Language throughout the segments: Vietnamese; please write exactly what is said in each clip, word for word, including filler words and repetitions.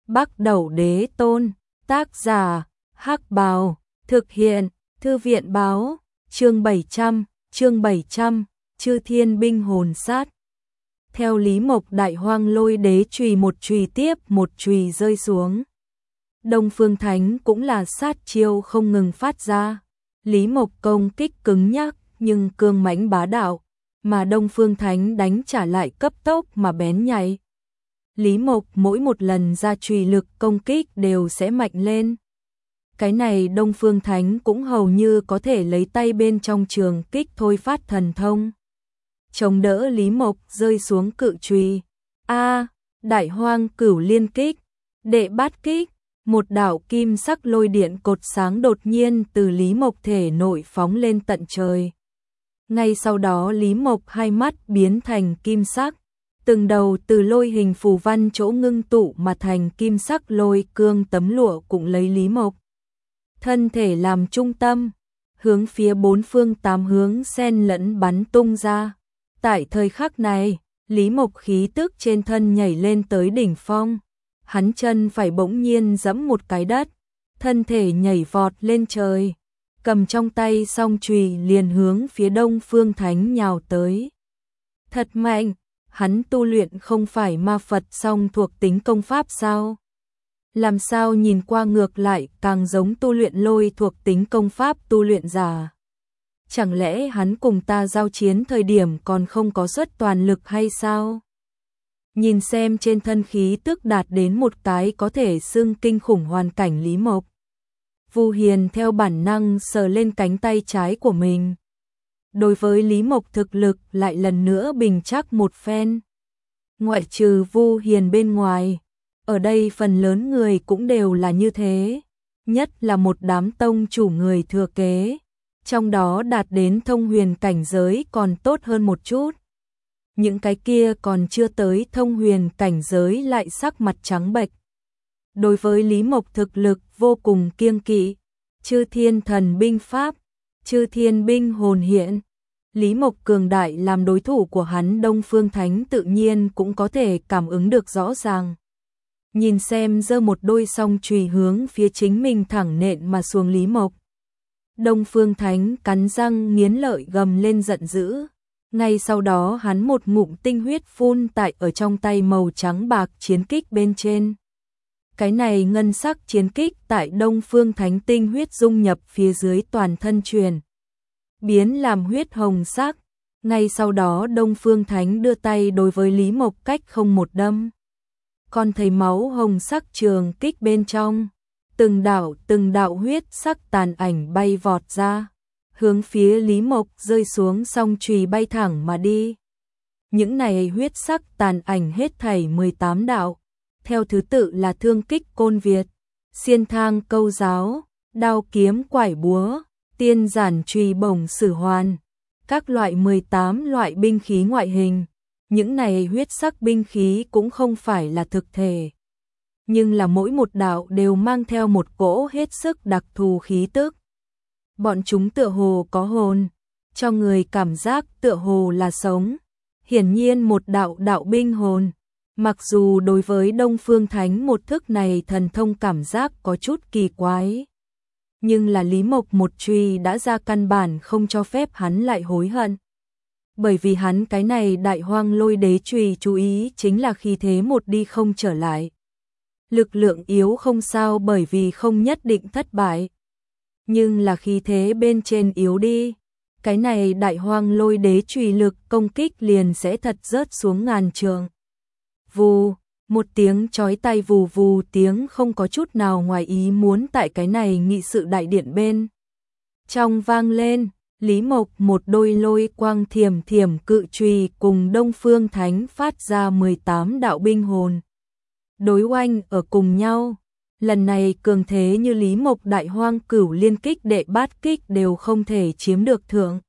Bắc Đẩu Đế Tôn, tác giả, Hắc Bào, thực hiện, Thư viện báo, chương bảy trăm, chương bảy trăm, Chư Thiên Binh Hồn Sát. Theo Lý Mộc, Đại Hoang Lôi Đế chùy một chùy tiếp một chùy rơi xuống. Đông Phương Thánh cũng là sát chiêu không ngừng phát ra. Lý Mộc công kích cứng nhắc nhưng cương mãnh bá đạo, mà Đông Phương Thánh đánh trả lại cấp tốc mà bén nhạy. Lý Mộc mỗi một lần ra chùy lực công kích đều sẽ mạnh lên. Cái này Đông Phương Thánh cũng hầu như có thể lấy tay bên trong trường kích thôi phát thần thông. Chống đỡ Lý Mộc rơi xuống cự chùy. A, Đại Hoang Cửu Liên Kích, đệ bát kích, một đạo kim sắc lôi điện cột sáng đột nhiên từ Lý Mộc thể nội phóng lên tận trời. Ngay sau đó Lý Mộc hai mắt biến thành kim sắc, từng đầu từ lôi hình phù văn chỗ ngưng tụ mà thành kim sắc lôi cương tấm lụa cũng lấy Lý Mộc thân thể làm trung tâm, hướng phía bốn phương tám hướng xen lẫn bắn tung ra. Tại thời khắc này, Lý Mộc khí tức trên thân nhảy lên tới đỉnh phong. Hắn chân phải bỗng nhiên giẫm một cái đất, thân thể nhảy vọt lên trời, cầm trong tay song chùy liền hướng phía Đông Phương Thánh nhào tới. Thật mạnh, hắn tu luyện không phải ma Phật song thuộc tính công pháp sao? Làm sao nhìn qua ngược lại càng giống tu luyện lôi thuộc tính công pháp tu luyện giả? Chẳng lẽ hắn cùng ta giao chiến thời điểm còn không có xuất toàn lực hay sao? Nhìn xem trên thân khí tức đạt đến một cái có thể xưng kinh khủng hoàn cảnh Lý Mộc. Vu Hiền theo bản năng sờ lên cánh tay trái của mình. Đối với Lý Mộc thực lực lại lần nữa bình chắc một phen. Ngoại trừ Vu Hiền bên ngoài, ở đây phần lớn người cũng đều là như thế. Nhất là một đám tông chủ người thừa kế, trong đó đạt đến thông huyền cảnh giới còn tốt hơn một chút. Những cái kia còn chưa tới thông huyền cảnh giới lại sắc mặt trắng bệch. Đối với Lý Mộc thực lực vô cùng kiêng kỵ. Chư Thiên Thần Binh Pháp, Chư Thiên Binh Hồn Hiện. Lý Mộc cường đại làm đối thủ của hắn Đông Phương Thánh tự nhiên cũng có thể cảm ứng được rõ ràng. Nhìn xem giơ một đôi song chùy hướng phía chính mình thẳng nện mà xuống Lý Mộc. Đông Phương Thánh cắn răng nghiến lợi gầm lên giận dữ. Ngay sau đó hắn một ngụm tinh huyết phun tại ở trong tay màu trắng bạc chiến kích bên trên. Cái này ngân sắc chiến kích tại Đông Phương Thánh tinh huyết dung nhập phía dưới toàn thân truyền, biến làm huyết hồng sắc. Ngay sau đó Đông Phương Thánh đưa tay đối với Lý Mộc cách không một đâm. Còn thấy máu hồng sắc trường kích bên trong, từng đạo từng đạo huyết sắc tàn ảnh bay vọt ra, hướng phía Lý Mộc rơi xuống song chùy bay thẳng mà đi. Những này huyết sắc tàn ảnh hết thảy mười tám đạo, theo thứ tự là thương kích côn Việt, xiên thang câu giáo, đao kiếm quải búa, tiên giản chùy bổng sử hoàn, các loại mười tám loại binh khí ngoại hình. Những này huyết sắc binh khí cũng không phải là thực thể, nhưng là mỗi một đạo đều mang theo một cỗ hết sức đặc thù khí tức. Bọn chúng tựa hồ có hồn, cho người cảm giác tựa hồ là sống. Hiển nhiên một đạo đạo binh hồn, mặc dù đối với Đông Phương Thánh một thức này thần thông cảm giác có chút kỳ quái, nhưng là Lý Mộc một chùy đã ra căn bản không cho phép hắn lại hối hận. Bởi vì hắn cái này Đại Hoang Lôi Đế chùy chú ý chính là khí thế một đi không trở lại. Lực lượng yếu không sao bởi vì không nhất định thất bại, nhưng là khí thế bên trên yếu đi, cái này Đại Hoang Lôi Đế chùy lực công kích liền sẽ thật rớt xuống ngàn trượng. Vù, một tiếng chói tai vù vù tiếng không có chút nào ngoài ý muốn tại cái này nghị sự đại điện bên trong vang lên. Lý Mộc một đôi lôi quang thiểm thiểm cự chùy cùng Đông Phương Thánh phát ra mười tám đạo binh hồn đối oanh ở cùng nhau. Lần này cường thế như Lý Mộc Đại Hoang Cửu Liên Kích đệ bát kích đều không thể chiếm được thượng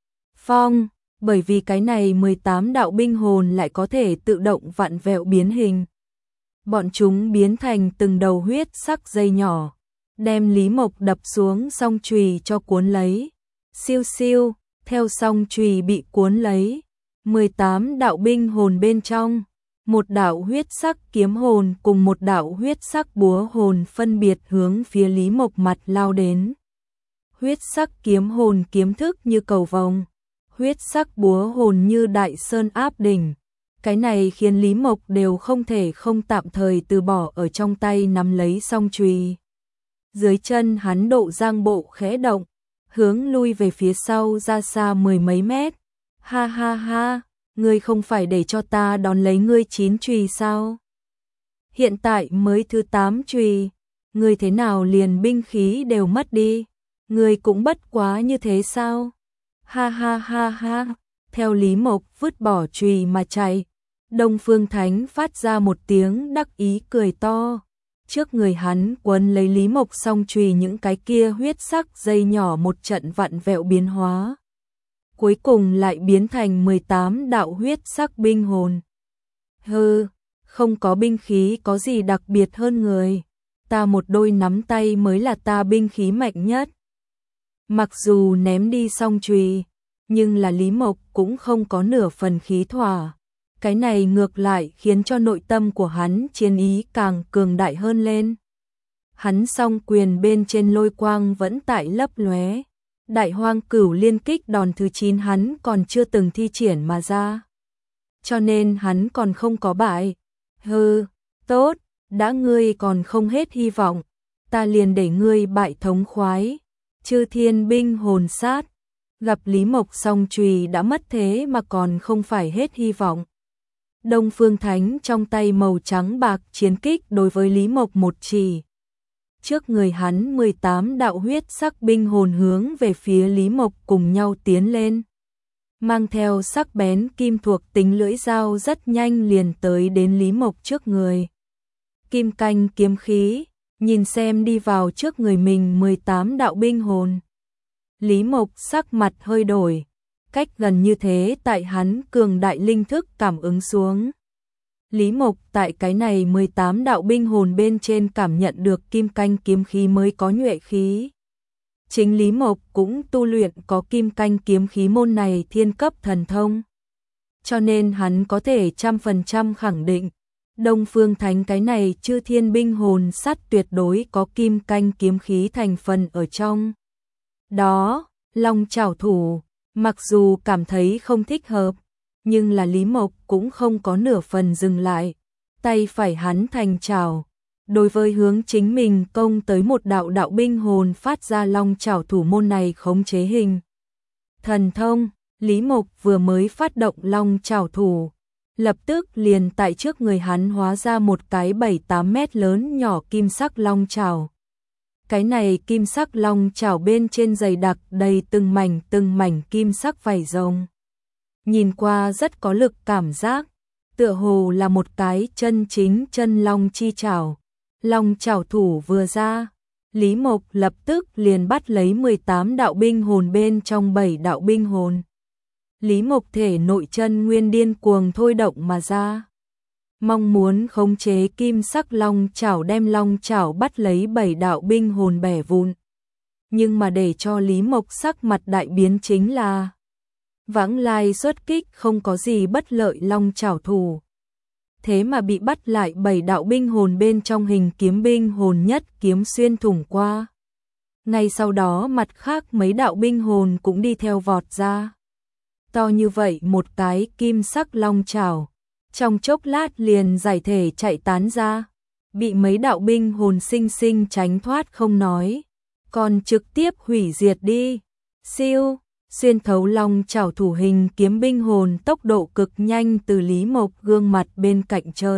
phong, bởi vì cái này mười tám đạo binh hồn lại có thể tự động vặn vẹo biến hình. Bọn chúng biến thành từng đầu huyết sắc dây nhỏ, đem Lý Mộc đập xuống song chùy cho cuốn lấy. Siêu siêu, theo song chùy bị cuốn lấy, mười tám đạo binh hồn bên trong, Một đạo huyết sắc kiếm hồn cùng một đạo huyết sắc búa hồn phân biệt hướng phía Lý Mộc mặt lao đến. Huyết sắc kiếm hồn kiếm thức như cầu vồng, huyết sắc búa hồn như đại sơn áp đỉnh. Cái này khiến Lý Mộc đều không thể không tạm thời từ bỏ ở trong tay nắm lấy song chùy. Dưới chân hắn độ giang bộ khẽ động, hướng lui về phía sau ra xa mười mấy mét. Ha ha ha, ngươi không phải để cho ta đón lấy ngươi chín chùy sao? Hiện tại mới thứ tám chùy, ngươi thế nào liền binh khí đều mất đi? Ngươi cũng bất quá như thế sao? Ha ha ha ha, theo Lý Mộc vứt bỏ chùy mà chạy. Đông Phương Thánh phát ra một tiếng đắc ý cười to. Trước người hắn quấn lấy Lý Mộc song chùy những cái kia huyết sắc dây nhỏ một trận vặn vẹo biến hóa. Cuối cùng lại biến thành mười tám đạo huyết sắc binh hồn. Hừ, không có binh khí có gì đặc biệt hơn người. Ta một đôi nắm tay mới là ta binh khí mạnh nhất. Mặc dù ném đi song chùy, nhưng là Lý Mộc cũng không có nửa phần khí thỏa. Cái này ngược lại khiến cho nội tâm của hắn chiến ý càng cường đại hơn lên. Hắn song quyền bên trên lôi quang vẫn tại lấp lóe. Đại Hoang Cửu Liên Kích đòn thứ chín hắn còn chưa từng thi triển mà ra. Cho nên hắn còn không có bại. Hừ, tốt, đã ngươi còn không hết hy vọng, ta liền để ngươi bại thống khoái. Chư Thiên Binh Hồn Sát. Gặp Lý Mộc song chùy đã mất thế mà còn không phải hết hy vọng. Đông Phương Thánh trong tay màu trắng bạc chiến kích đối với Lý Mộc một chỉ. Trước người hắn mười tám đạo huyết sắc binh hồn hướng về phía Lý Mộc cùng nhau tiến lên. Mang theo sắc bén kim thuộc tính lưỡi dao rất nhanh liền tới đến Lý Mộc trước người. Kim canh kiếm khí, nhìn xem đi vào trước người mình mười tám đạo binh hồn. Lý Mộc sắc mặt hơi đổi. Cách gần như thế tại hắn cường đại linh thức cảm ứng xuống. Lý Mộc tại cái này mười tám đạo binh hồn bên trên cảm nhận được kim canh kiếm khí mới có nhuệ khí. Chính Lý Mộc cũng tu luyện có kim canh kiếm khí môn này thiên cấp thần thông. Cho nên hắn có thể trăm phần trăm khẳng định, Đông Phương Thánh cái này Chư Thiên Binh Hồn Sát tuyệt đối có kim canh kiếm khí thành phần ở trong. Đó, Long Chảo Thủ. Mặc dù cảm thấy không thích hợp, nhưng là Lý Mộc cũng không có nửa phần dừng lại. Tay phải hắn thành chảo, đối với hướng chính mình công tới một đạo đạo binh hồn phát ra Long Chảo Thủ môn này khống chế hình. Thần thông, Lý Mộc vừa mới phát động Long Chảo Thủ, lập tức liền tại trước người hắn hóa ra một cái bảy tám mét lớn nhỏ kim sắc long chảo. Cái này kim sắc long chảo bên trên dày đặc đầy từng mảnh từng mảnh kim sắc vảy rồng. Nhìn qua rất có lực cảm giác, tựa hồ là một cái chân chính chân long chi chảo. Long chảo thủ vừa ra, Lý Mộc lập tức liền bắt lấy mười tám đạo binh hồn bên trong bảy đạo binh hồn. Lý Mộc thể nội chân nguyên điên cuồng thôi động mà ra. Mong muốn khống chế kim sắc long chảo đem long chảo bắt lấy bảy đạo binh hồn bẻ vụn. Nhưng mà để cho Lý Mộc sắc mặt đại biến chính là vãng lai xuất kích không có gì bất lợi long chảo thủ. Thế mà bị bắt lại bảy đạo binh hồn bên trong hình kiếm binh hồn nhất kiếm xuyên thủng qua. Ngay sau đó mặt khác mấy đạo binh hồn cũng đi theo vọt ra. To như vậy một cái kim sắc long chảo, trong chốc lát liền giải thể chạy tán ra, bị mấy đạo binh hồn sinh sinh tránh thoát không nói, còn trực tiếp hủy diệt đi. Siêu, xuyên thấu long chảo thủ hình kiếm binh hồn tốc độ cực nhanh từ Lý Mộc gương mặt bên cạnh chợt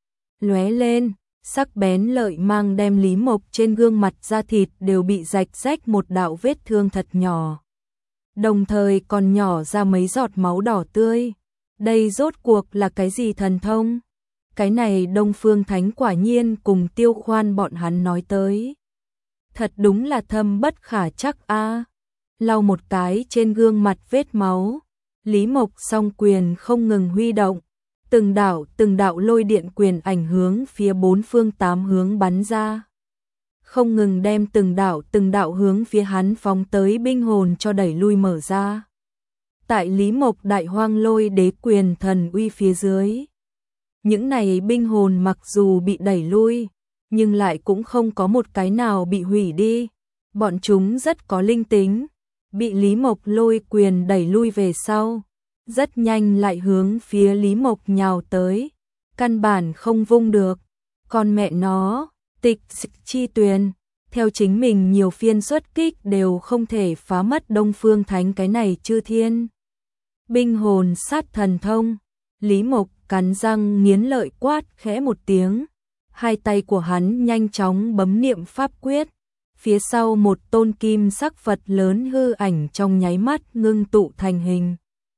lóe lên, sắc bén lợi mang đem Lý Mộc trên gương mặt da thịt đều bị rạch rách một đạo vết thương thật nhỏ. Đồng thời còn nhỏ ra mấy giọt máu đỏ tươi. Đây rốt cuộc là cái gì thần thông? Cái này Đông Phương Thánh quả nhiên cùng Tiêu Khoan bọn hắn nói tới. Thật đúng là thâm bất khả chắc a. À. Lau một cái trên gương mặt vết máu, Lý Mộc song quyền không ngừng huy động, từng đạo từng đạo lôi điện quyền ảnh hướng phía bốn phương tám hướng bắn ra. Không ngừng đem từng đạo từng đạo hướng phía hắn phóng tới binh hồn cho đẩy lui mở ra. Tại Lý Mộc đại hoang lôi đế quyền thần uy phía dưới, Những này binh hồn mặc dù bị đẩy lui, nhưng lại cũng không có một cái nào bị hủy đi. Bọn chúng rất có linh tính, bị Lý Mộc lôi quyền đẩy lui về sau, rất nhanh lại hướng phía Lý Mộc nhào tới, căn bản không vung được. Còn mẹ nó, Tịch Chi Tuyền, theo chính mình nhiều phiên xuất kích đều không thể phá mất Đông Phương Thánh cái này chư thiên binh hồn sát thần thông. Lý Mộc cắn răng nghiến lợi quát khẽ một tiếng, hai tay của hắn nhanh chóng bấm niệm pháp quyết, phía sau một tôn kim sắc Phật lớn hư ảnh trong nháy mắt ngưng tụ thành hình.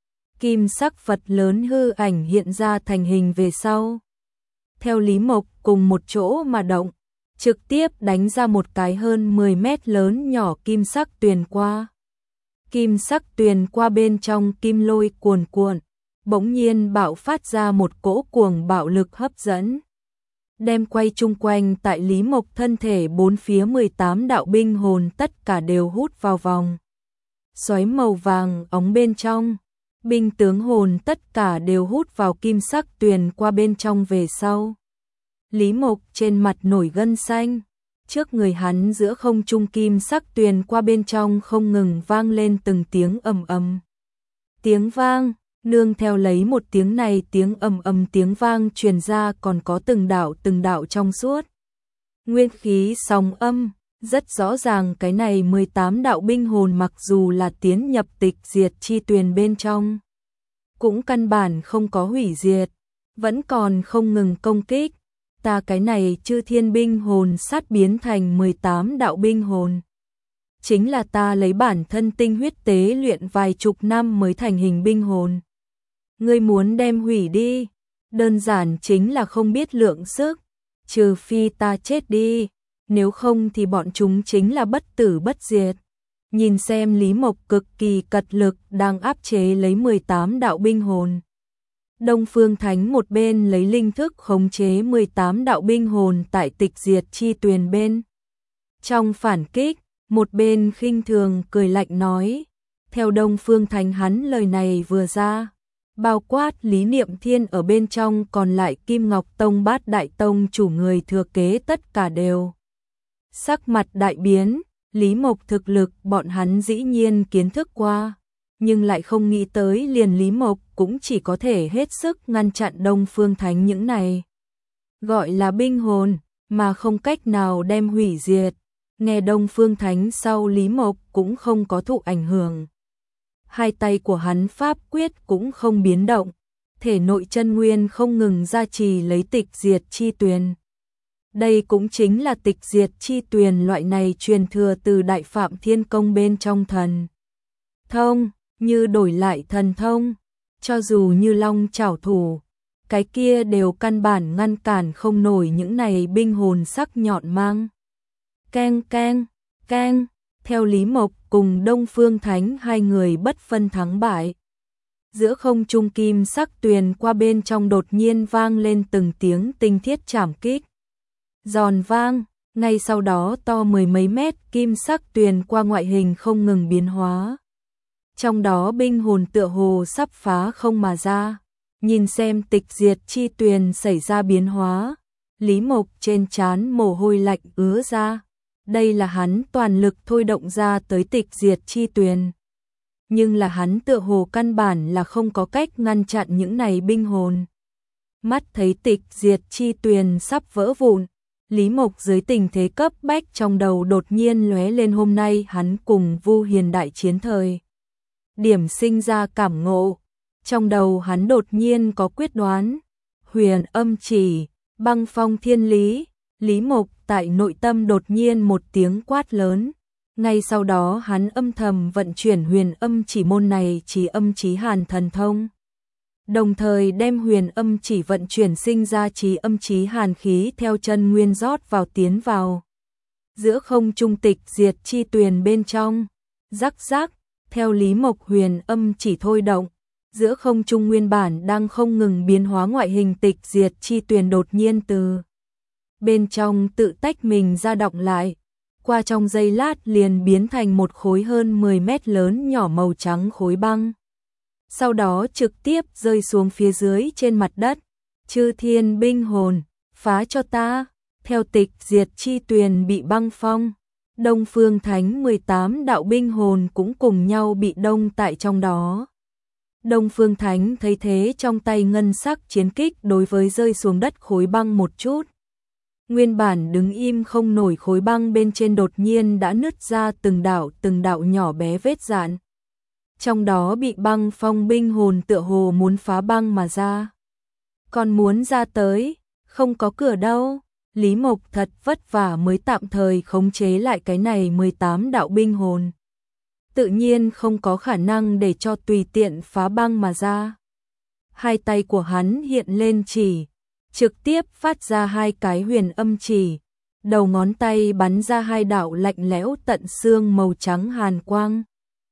Kim sắc Phật lớn hư ảnh hiện ra thành hình về sau, theo Lý Mộc cùng một chỗ mà động, trực tiếp đánh ra một cái hơn mười mét lớn nhỏ kim sắc tuyền qua. Kim sắc tuyền qua bên trong kim lôi cuồn cuộn, bỗng nhiên bạo phát ra một cỗ cuồng bạo lực hấp dẫn, đem quay chung quanh tại Lý Mộc thân thể bốn phía mười tám đạo binh hồn tất cả đều hút vào vòng xoáy màu vàng óng bên trong. Binh tướng hồn tất cả đều hút vào kim sắc tuyền qua bên trong về sau. Lý Mộc trên mặt nổi gân xanh, trước người hắn giữa không trung kim sắc tuyền qua bên trong không ngừng vang lên từng tiếng ầm ầm. Tiếng vang, nương theo lấy một tiếng này tiếng ầm ầm tiếng vang truyền ra còn có từng đạo từng đạo trong suốt nguyên khí sóng âm, rất rõ ràng cái này mười tám đạo binh hồn mặc dù là tiến nhập tịch diệt chi tuyền bên trong, cũng căn bản không có hủy diệt, vẫn còn không ngừng công kích. Ta cái này chư thiên binh hồn sát biến thành mười tám đạo binh hồn, chính là ta lấy bản thân tinh huyết tế luyện vài chục năm mới thành hình binh hồn. Ngươi muốn đem hủy đi, đơn giản chính là không biết lượng sức, trừ phi ta chết đi, nếu không thì bọn chúng chính là bất tử bất diệt. Nhìn xem Lý Mộc cực kỳ cật lực đang áp chế lấy mười tám đạo binh hồn. Đông Phương Thánh một bên lấy linh thức khống chế mười tám đạo binh hồn tại tịch diệt chi tuyền bên trong phản kích, một bên khinh thường cười lạnh nói, theo Đông Phương Thánh hắn lời này vừa ra, bao quát Lý Niệm Thiên ở bên trong còn lại Kim Ngọc Tông Bát Đại Tông chủ người thừa kế tất cả đều sắc mặt đại biến. Lý Mộc thực lực bọn hắn dĩ nhiên kiến thức qua, nhưng lại không nghĩ tới liền Lý Mộc cũng chỉ có thể hết sức ngăn chặn Đông Phương Thánh những này gọi là binh hồn, mà không cách nào đem hủy diệt. Nghe Đông Phương Thánh sau Lý Mộc cũng không có thụ ảnh hưởng. Hai tay của hắn pháp quyết cũng không biến động, thể nội chân nguyên không ngừng gia trì lấy tịch diệt chi tuyền. Đây cũng chính là tịch diệt chi tuyền loại này truyền thừa từ Đại Phạm Thiên Công bên trong thần thông, như đổi lại thần thông, cho dù như long chảo thủ, cái kia đều căn bản ngăn cản không nổi những này binh hồn sắc nhọn mang. Keng keng, keng, theo Lý Mộc cùng Đông Phương Thánh hai người bất phân thắng bại. Giữa không trung kim sắc tuyền qua bên trong đột nhiên vang lên từng tiếng tinh thiết chảm kích. Giòn vang, ngay sau đó to mười mấy mét kim sắc tuyền qua ngoại hình không ngừng biến hóa. Trong đó binh hồn tựa hồ sắp phá không mà ra. Nhìn xem tịch diệt chi tuyền xảy ra biến hóa, Lý Mộc trên trán mồ hôi lạnh ứa ra. Đây là hắn toàn lực thôi động ra tới tịch diệt chi tuyền. Nhưng là hắn tựa hồ căn bản là không có cách ngăn chặn những này binh hồn. Mắt thấy tịch diệt chi tuyền sắp vỡ vụn, Lý Mộc dưới tình thế cấp bách trong đầu đột nhiên lóe lên hôm nay hắn cùng Vu Hiền đại chiến thời điểm sinh ra cảm ngộ. Trong đầu hắn đột nhiên có quyết đoán, huyền âm chỉ, băng phong thiên lý. Lý Mộc tại nội tâm đột nhiên một tiếng quát lớn. Ngay sau đó hắn âm thầm vận chuyển huyền âm chỉ môn này chỉ âm chí hàn thần thông. Đồng thời đem huyền âm chỉ vận chuyển sinh ra chí âm chí hàn khí theo chân nguyên rót vào tiến vào. Giữa không trung tịch diệt chi tuyền bên trong, rắc rắc, theo Lý Mộc huyền âm chỉ thôi động. Giữa không trung nguyên bản đang không ngừng biến hóa ngoại hình tịch diệt chi tuyền đột nhiên từ bên trong tự tách mình ra động lại, qua trong giây lát liền biến thành một khối hơn mười mét lớn nhỏ màu trắng khối băng. Sau đó trực tiếp rơi xuống phía dưới trên mặt đất, Chư thiên binh hồn, phá cho ta. Theo tịch diệt chi tuyền bị băng phong, Đông Phương Thánh mười tám đạo binh hồn cũng cùng nhau bị đông tại trong đó. Đông Phương Thánh thấy thế trong tay ngân sắc chiến kích đối với rơi xuống đất khối băng một chút. Nguyên bản đứng im không nổi khối băng bên trên đột nhiên đã nứt ra từng đạo từng đạo nhỏ bé vết dạn. Trong đó bị băng phong binh hồn tựa hồ muốn phá băng mà ra. Còn muốn ra tới, không có cửa đâu. Lý Mộc thật vất vả mới tạm thời khống chế lại cái này mười tám đạo binh hồn. Tự nhiên không có khả năng để cho tùy tiện phá băng mà ra. Hai tay của hắn hiện lên chỉ, trực tiếp phát ra hai cái huyền âm chỉ, đầu ngón tay bắn ra hai đạo lạnh lẽo tận xương màu trắng hàn quang.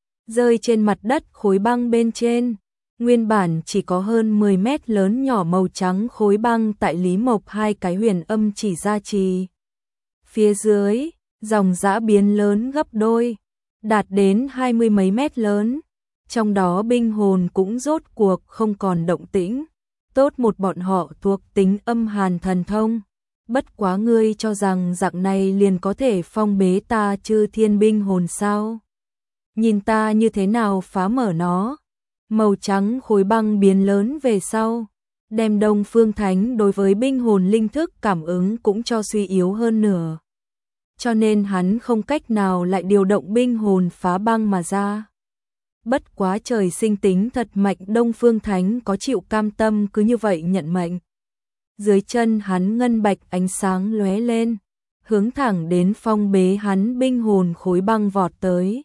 Rơi trên mặt đất khối băng bên trên, nguyên bản chỉ có hơn mười mét lớn nhỏ màu trắng khối băng tại Lý Mộc hai cái huyền âm chỉ ra trì. Phía dưới, dòng dã biến lớn gấp đôi, đạt đến hai mươi mấy mét lớn, trong đó binh hồn cũng rốt cuộc không còn động tĩnh. Tốt một bọn họ thuộc tính âm hàn thần thông, bất quá ngươi cho rằng dạng này liền có thể phong bế ta chư thiên binh hồn sao? Nhìn ta như thế nào phá mở nó. Màu trắng khối băng biến lớn về sau, đem Đông Phương Thánh đối với binh hồn linh thức cảm ứng cũng cho suy yếu hơn nửa. Cho nên hắn không cách nào lại điều động binh hồn phá băng mà ra. Bất quá trời sinh tính thật mạnh, Đông Phương Thánh có chịu cam tâm cứ như vậy nhận mệnh. Dưới chân hắn ngân bạch ánh sáng lóe lên, hướng thẳng đến phong bế hắn binh hồn khối băng vọt tới.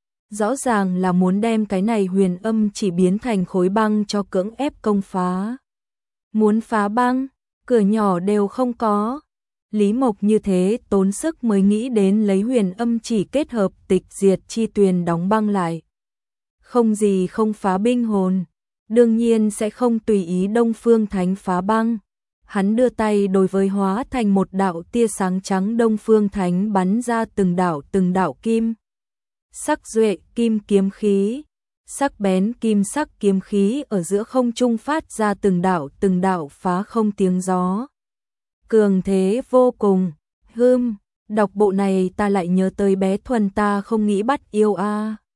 Rõ ràng là muốn đem cái này huyền âm chỉ biến thành khối băng cho cưỡng ép công phá. Muốn phá băng, cửa nhỏ đều không có. Lý Mộc như thế tốn sức mới nghĩ đến lấy huyền âm chỉ kết hợp tịch diệt chi tuyền đóng băng lại. Không gì không phá binh hồn, đương nhiên sẽ không tùy ý Đông Phương Thánh phá băng. Hắn đưa tay đối với hóa thành một đạo tia sáng trắng Đông Phương Thánh bắn ra từng đạo từng đạo kim. Sắc duệ kim kiếm khí, sắc bén kim sắc kiếm khí ở giữa không trung phát ra từng đạo từng đạo phá không tiếng gió. Cường thế vô cùng, hưm, đọc bộ này ta lại nhớ tới bé Thuần ta không nghĩ bắt yêu a.